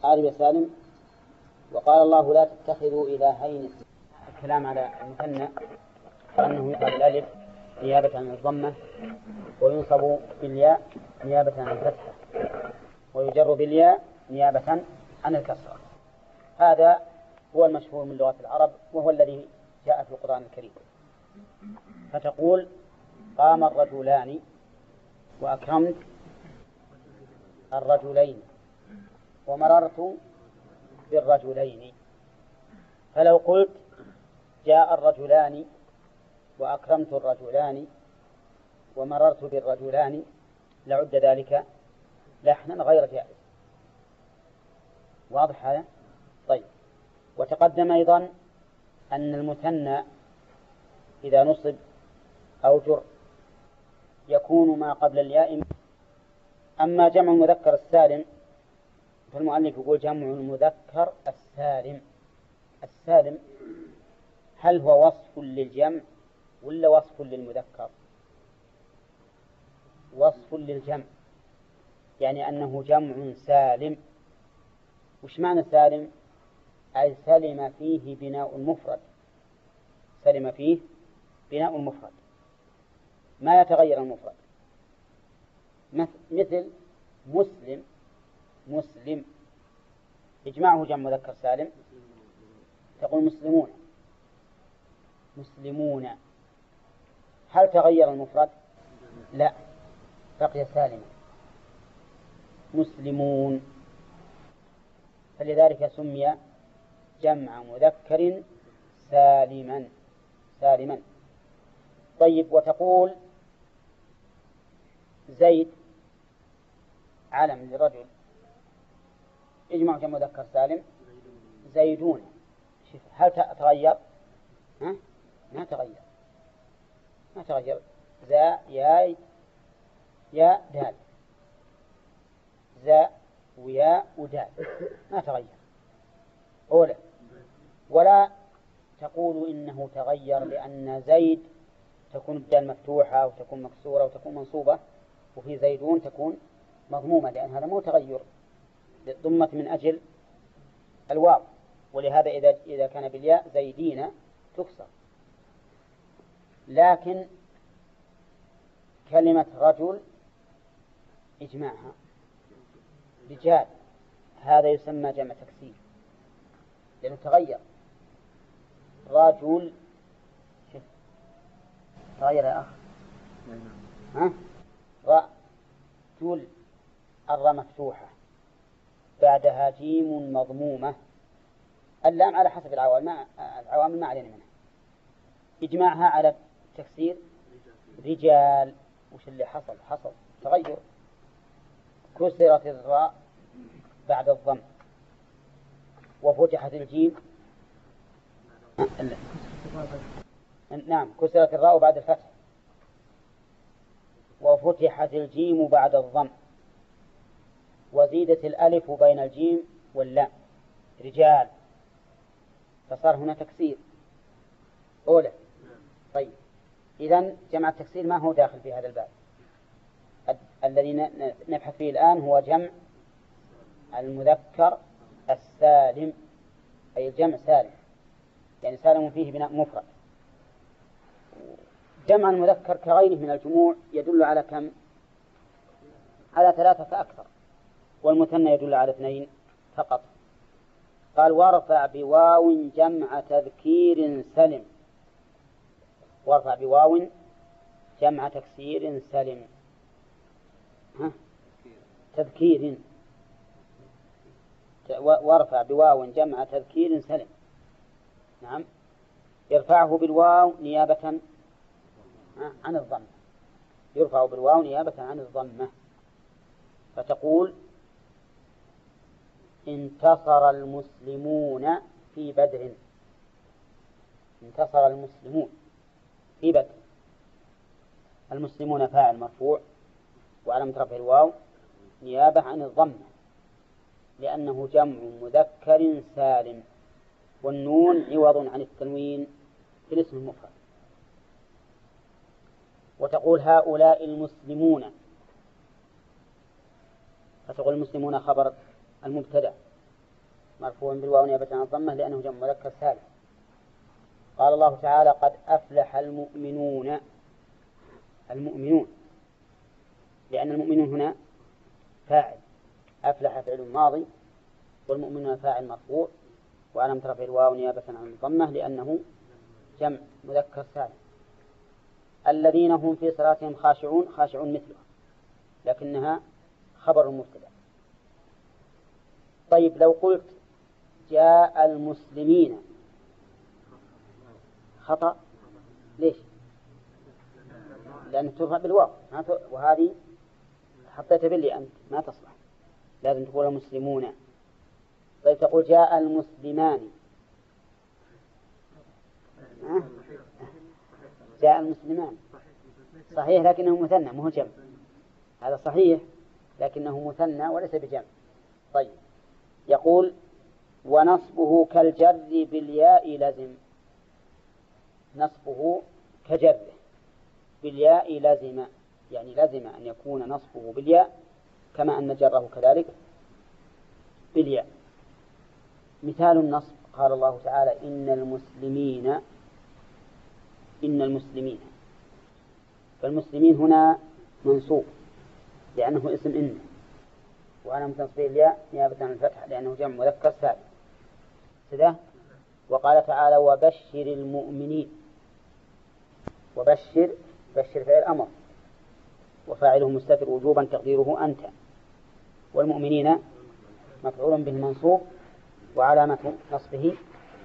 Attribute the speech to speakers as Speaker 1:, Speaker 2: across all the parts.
Speaker 1: عارف يا سالم. وقال الله لا تتخذوا إلهين. الكلام على المثنى أنه يقرأ بالألف نيابة عن الضمة، وينصب بالياء نيابة عن الفتحة، ويجر بالياء نيابة عن الكسرة. هذا هو المشهور من لغة العرب، وهو الذي جاء في القرآن الكريم. فتقول قام الرجلان وأكرمت الرجلين ومررت بالرجلين. فلو قلت جاء الرجلان وأكرمت الرجلان ومررت بالرجلان لعد ذلك لحنا غير جائز. واضح هذا؟ طيب. وتقدم أيضا أن المثنى إذا نصب أو جر يكون ما قبل الياء. أما جمع المذكر السالم فالمؤلف يقول جمع المذكر السالم. السالم هل هو وصف للجمع ولا وصف للمذكر؟ وصف للجمع، يعني أنه جمع سالم. وش معنى سالم؟ أي سلم فيه بناء المفرد. سلم فيه بناء المفرد، ما يتغير المفرد. مثل مسلم. مسلم إجماعه جمع مذكر سالم، تقول مسلمون. مسلمون هل تغير المفرد؟ لا، بقي سالما. مسلمون، فلذلك سمي جمع مذكر سالما. سالما. طيب. وتقول زيد علم لرجل، اجمع جمع مذكر سالم زيدون. هل تغير؟ ما تغير. ما تغير. زا يا دال، زا ويا ودال ما تغير. أولا. ولا تقول إنه تغير لأن زيد تكون الدال مفتوحة وتكون مكسورة وتكون منصوبة، وفي زيدون تكون مضمومة، لأن هذا مو تغير، ضمت من أجل الواو. ولهذا إذا كان بالياء زيدين تكسر. لكن كلمة رجل إجماعها رجال، هذا يسمى جمع تكسير لأنه تغير. رجل تغير يا أخ. رجل الراء مفتوحة بعدها جيم مضمومة. اللام على حسب العوامل ما علينا منها. إجماعها على تكسير رجال. وش اللي حصل؟ حصل تغير. كسرت الراء بعد الضم وفتحت الجيم. نعم، كسرت الراء بعد الفتح وفتحت الجيم بعد الضم وزيدت الألف بين الجيم واللام رجال، فصار هنا تكسير. أولى. طيب. إذن جمع التكسير ما هو داخل في هذا الباب. الذي نبحث فيه الآن هو جمع المذكر السالم، أي الجمع سالم، يعني سالم فيه بناء مفرد. جمع المذكر كغيره من الجموع يدل على كم؟ على 3 فأكثر، والمثنى يدل على 2 فقط. قال وارفع بواو جمع تذكير سلم. وارفع بواو جمع تكسير سلم. تذكير. وارفع بواو جمع تذكير سلم. نعم، يرفعه بالواو نيابة عن الضمة. يرفع بالواو نيابة عن الضمة. فتقول انتصر المسلمون في بدر. انتصر المسلمون في بدر. المسلمون فاعل مرفوع وعلامة رفعه الواو نيابة عن الضمة، لأنه جمع مذكر سالم، والنون عوض عن التنوين في الاسم المفرد. وتقول هؤلاء المسلمون، فتقول المسلمون خبر المبتدأ مرفوع بالواو نيابة عن الضمة لأنه جمع مذكر سالم. قال الله تعالى قد أفلح المؤمنون. المؤمنون لأن المؤمنون هنا فاعل، أفلح فعل ماضي، والمؤمنون فاعل مرفوع، وعلامة رفع الواو نيابة عن الضمة لأنه جمع مذكر سالم. الذين هم في صلاتهم خاشعون، خاشعون مثلها لكنها خبر مبتدأ. طيب لو قلت جاء المسلمين خطأ، ليش؟ لأن ترفع بالواو، وهذه حطيتها باللي أنت ما تصلح، لازم تقول المسلمون. طيب تقول جاء المسلمان، جاء المسلمان صحيح لكنه مثنى مو جمع، هذا صحيح لكنه مثنى وليس بجمع. طيب يقول ونصبه كالجر بالياء لازم، نصبه كجره بالياء لازم، يعني لازم أن يكون نصبه بالياء كما أن جره كذلك بالياء. مثال النصب قال الله تعالى إن المسلمين، إن المسلمين، فالمسلمين هنا منصوب لأنه اسم إن، وعلامة تنصبه الياء نيابة عن الفتح لأنه جمع مذكر سالم كذا. وقال تعالى وبشر المؤمنين، وبشر، بشر فعل أمر وفاعله مستتر وجوبا تقديره أنت، والمؤمنين مفعول به منصوب وعلامة نصبه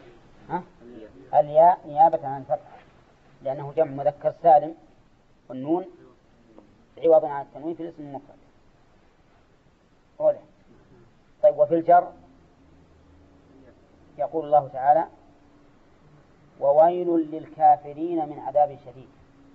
Speaker 1: الياء نيابة عن الفتح لأنه جمع مذكر سالم، والنون عوض عن التنوين في الاسم المفرد. طيب وفي الجر يقول الله تعالى وويل للكافرين من عذاب شديد.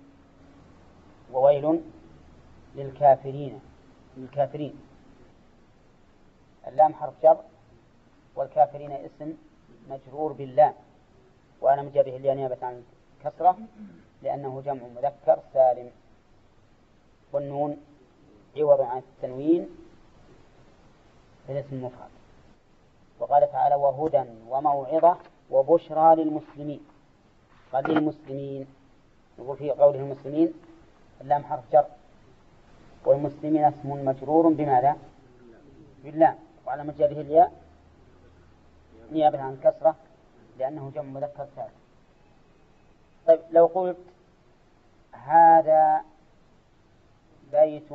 Speaker 1: وويل للكافرين، للكافرين، اللام حرف جر والكافرين اسم مجرور باللام وأنا مجره الياء نيابة عن كسرة لأنه جمع مذكر سالم، والنون عوض عن التنوين في الاسم المفرد. وقال تعالى وهدى وموعظة وبشرى للمسلمين. قال للمسلمين، يقول في قوله المسلمين اللام حرف جر والمسلمين اسم مجرور بماذا؟ باللام وعلى مجره الياء نيابة عن كسرة لأنه جمع مذكر سالم. طيب لو قلت هذا بيت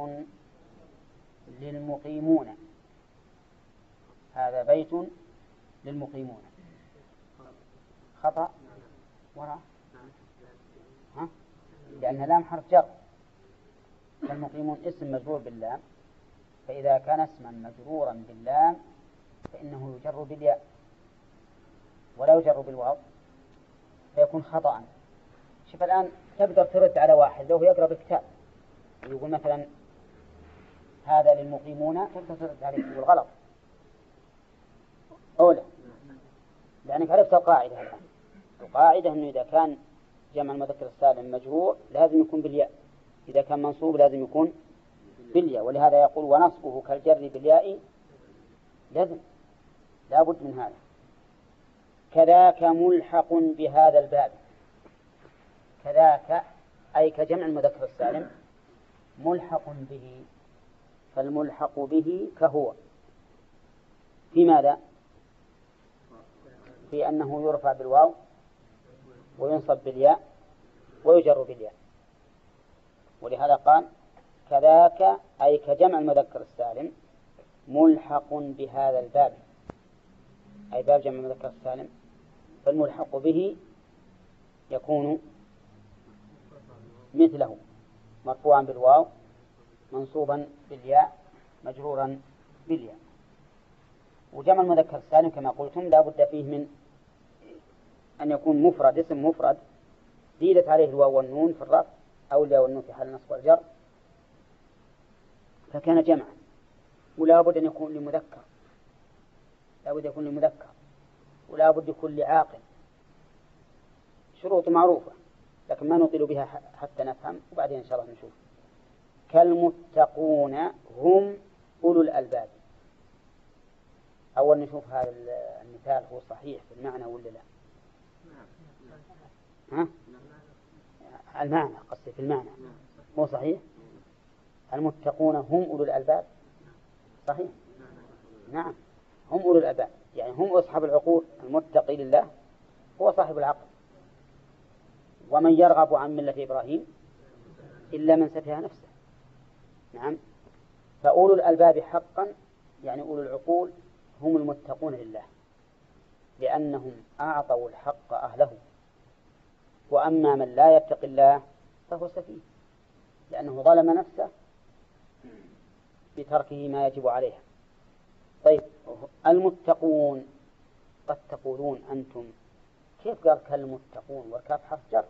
Speaker 1: للمقيمون، هذا بيت للمقيمون خطأ وراء لأن لام حرف جر، فالمقيمون اسم مجرور باللام، فإذا كان اسما مجرورا باللام فإنه يجر بالياء ولا يجر بالواو فيكون خطأ. شوف الآن تقدر ترد على واحد لو يقرأ بكتاب يقول مثلا هذا للمقيمون، تقدر ترد عليه تقول غلط أولى لأنك عرفت القاعدة الآن. القاعدة أنه إذا كان جمع المذكر السالم مجرور لازم يكون بالياء، إذا كان منصوب لازم يكون بالياء، ولهذا يقول ونصبه كالجر بالياء لازم، لا بد من هذا. كذاك ملحق بهذا الباب، كذاك أي كجمع المذكر السالم ملحق به، فالملحق به كهو في ماذا؟ في أنه يرفع بالواو وينصب بالياء ويجر بالياء، ولهذا قال كذاك أي كجمع المذكر السالم ملحق بهذا الباب، أي باب جمع المذكر السالم، فالملحق به يكون مثله مرفوعا بالواو منصوبا بالياء مجرورا بالياء. وجمع المذكر السالم كما قلتم لا بد فيه من أن يكون مفرد، اسم مفرد زيدت عليه الواو والنون في الرفع أو الياء والنون في حال النصب والجر فكان جمعا، ولا بد أن يكون لمذكر، لا بد يكون لمذكر، ولا بد يكون لعاقل، شروط معروفة لكن ما نطيل بها حتى نفهم وبعدين إن شاء الله نشوف. كالمتقون هم أولو الألباب، أول نشوف هذا المثال هو صحيح في المعنى ولا لا؟ ها؟ المعنى، قصدي في المعنى مو صحيح. المتقون هم أولو الألباب، صحيح؟ نعم، هم أولو الألباب، يعني هم أصحاب العقول. المتقي لله هو صاحب العقل. ومن يرغب عن ملة إبراهيم إلا من سفه نفسه. نعم، فأولو الألباب حقا يعني أولو العقول هم المتقون لله، لأنهم أعطوا الحق أهله. وأما من لا يتقي الله فهو سفيه، لأنه ظلم نفسه بتركه ما يجب عليها. طيب، المتقون، قد تقولون أنتم كيف قال كالمتقون والكاف حرف جر؟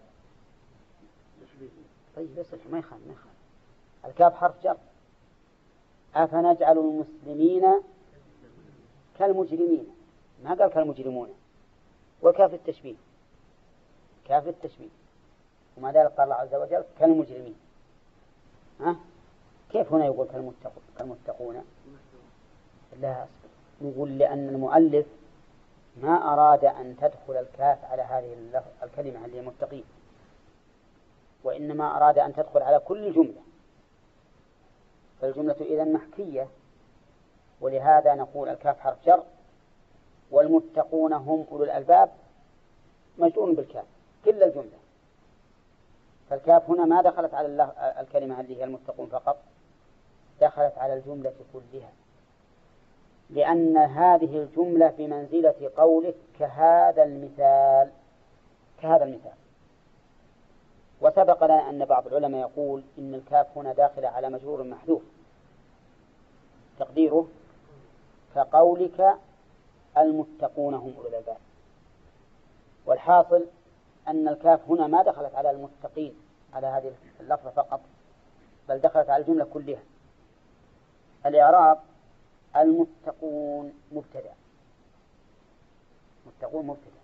Speaker 1: طيب يصلح، ما يخالف الكاف حرف جر. أفنجعل المسلمين كالمجرمين، ما قال كالمجرمون. وكاف التشبيه، كاف التشبيه، وما ذلك قال الله عز وجل كالمجرمين. ها؟ كيف هنا يقول كالمتقون؟ لا، نقول لأن المؤلف ما أراد أن تدخل الكاف على هذه الكلمة اللي هي متقين، وإنما أراد أن تدخل على كل جملة، فالجملة إذن محكية، ولهذا نقول الكاف حرف جر، والمتقون هم أولو الألباب مجرور بالكاف كل الجملة. فالكاف هنا ما دخلت على الكلمة اللي هي المتقون فقط، دخلت على الجملة كلها، لأن هذه الجملة بمنزلة قولك كهذا المثال. كهذا المثال. وسبق لنا أن بعض العلماء يقول إن الكاف هنا داخلة على مجرور محذوف، تقديره كقولك المتقون هم أولو الألباب. والحاصل أن الكاف هنا ما دخلت على المتقين على هذه اللفظة فقط، بل دخلت على الجملة كلها. الإعراب: المتقون مبتدأ، متقون مبتدأ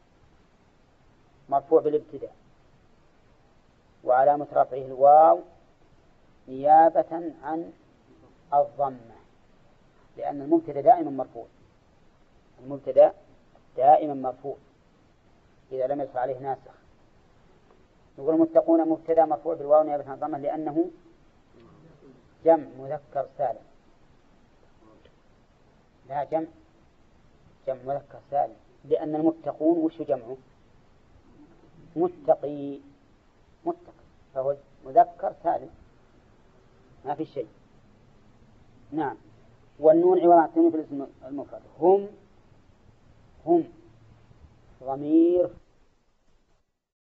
Speaker 1: مرفوع بالابتداء، وعلامة رفعه الواو نيابة عن الضمة، لأن المبتدأ دائما مرفوع، المبتدأ دائما مرفوع إذا لم يدخل عليه ناسخ. نقول المتقون مبتدأ مرفوع بالواو نيابة عن الضمة لأنه جمع مذكر سالم. لا، جمع مذكر سالم، لأن المتقون وش جمعه؟ متقي، فهو مذكر سالم ما في شيء. نعم. والنون عوض عن التنوين في الاسم المفرد. هم ضمير